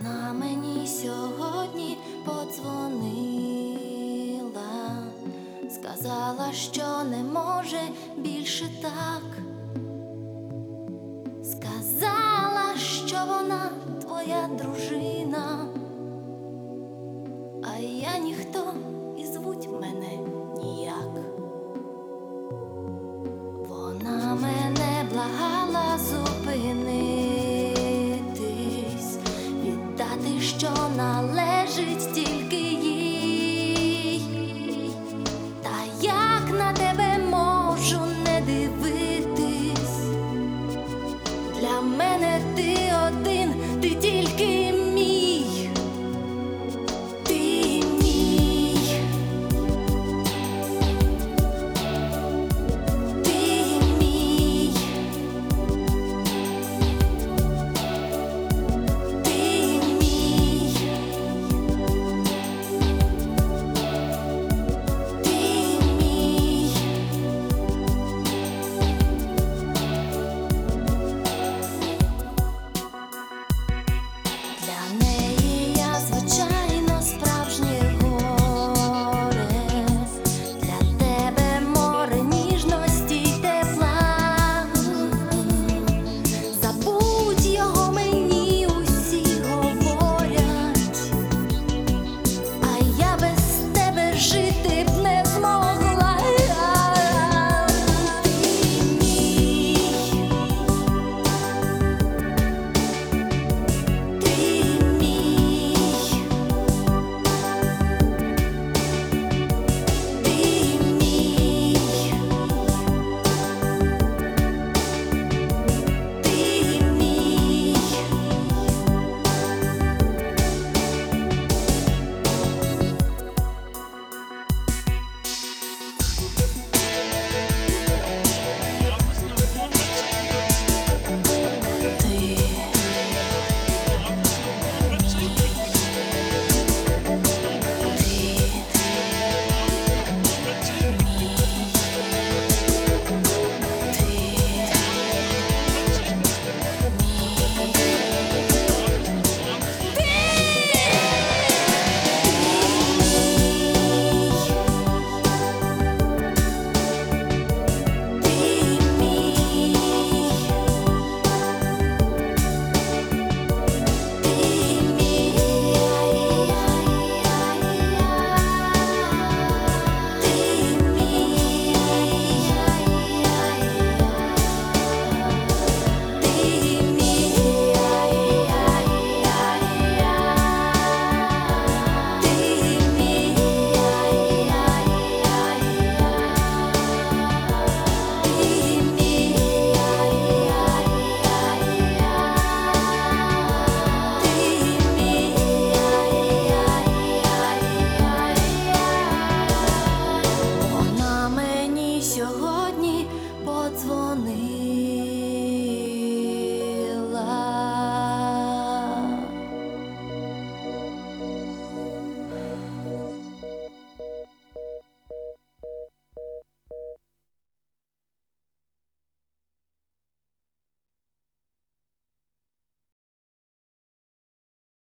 Вона мені сьогодні подзвонила, сказала, що не може більше так. Сказала, що вона твоя дружина, а я ніхто і звуть мене ніяк. Вона мене благала зупинитись, віддати, що належить тільки їй. Та як на тебе можу не дивитись? Для мене ти один, ти тільки